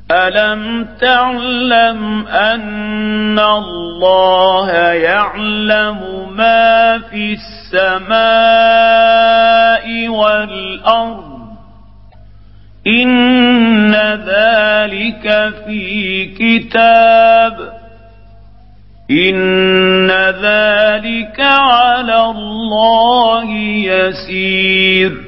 ألم تعلم أن الله يعلم ما في السماء والأرض إن ذلك في كتاب إن ذلك على الله يسير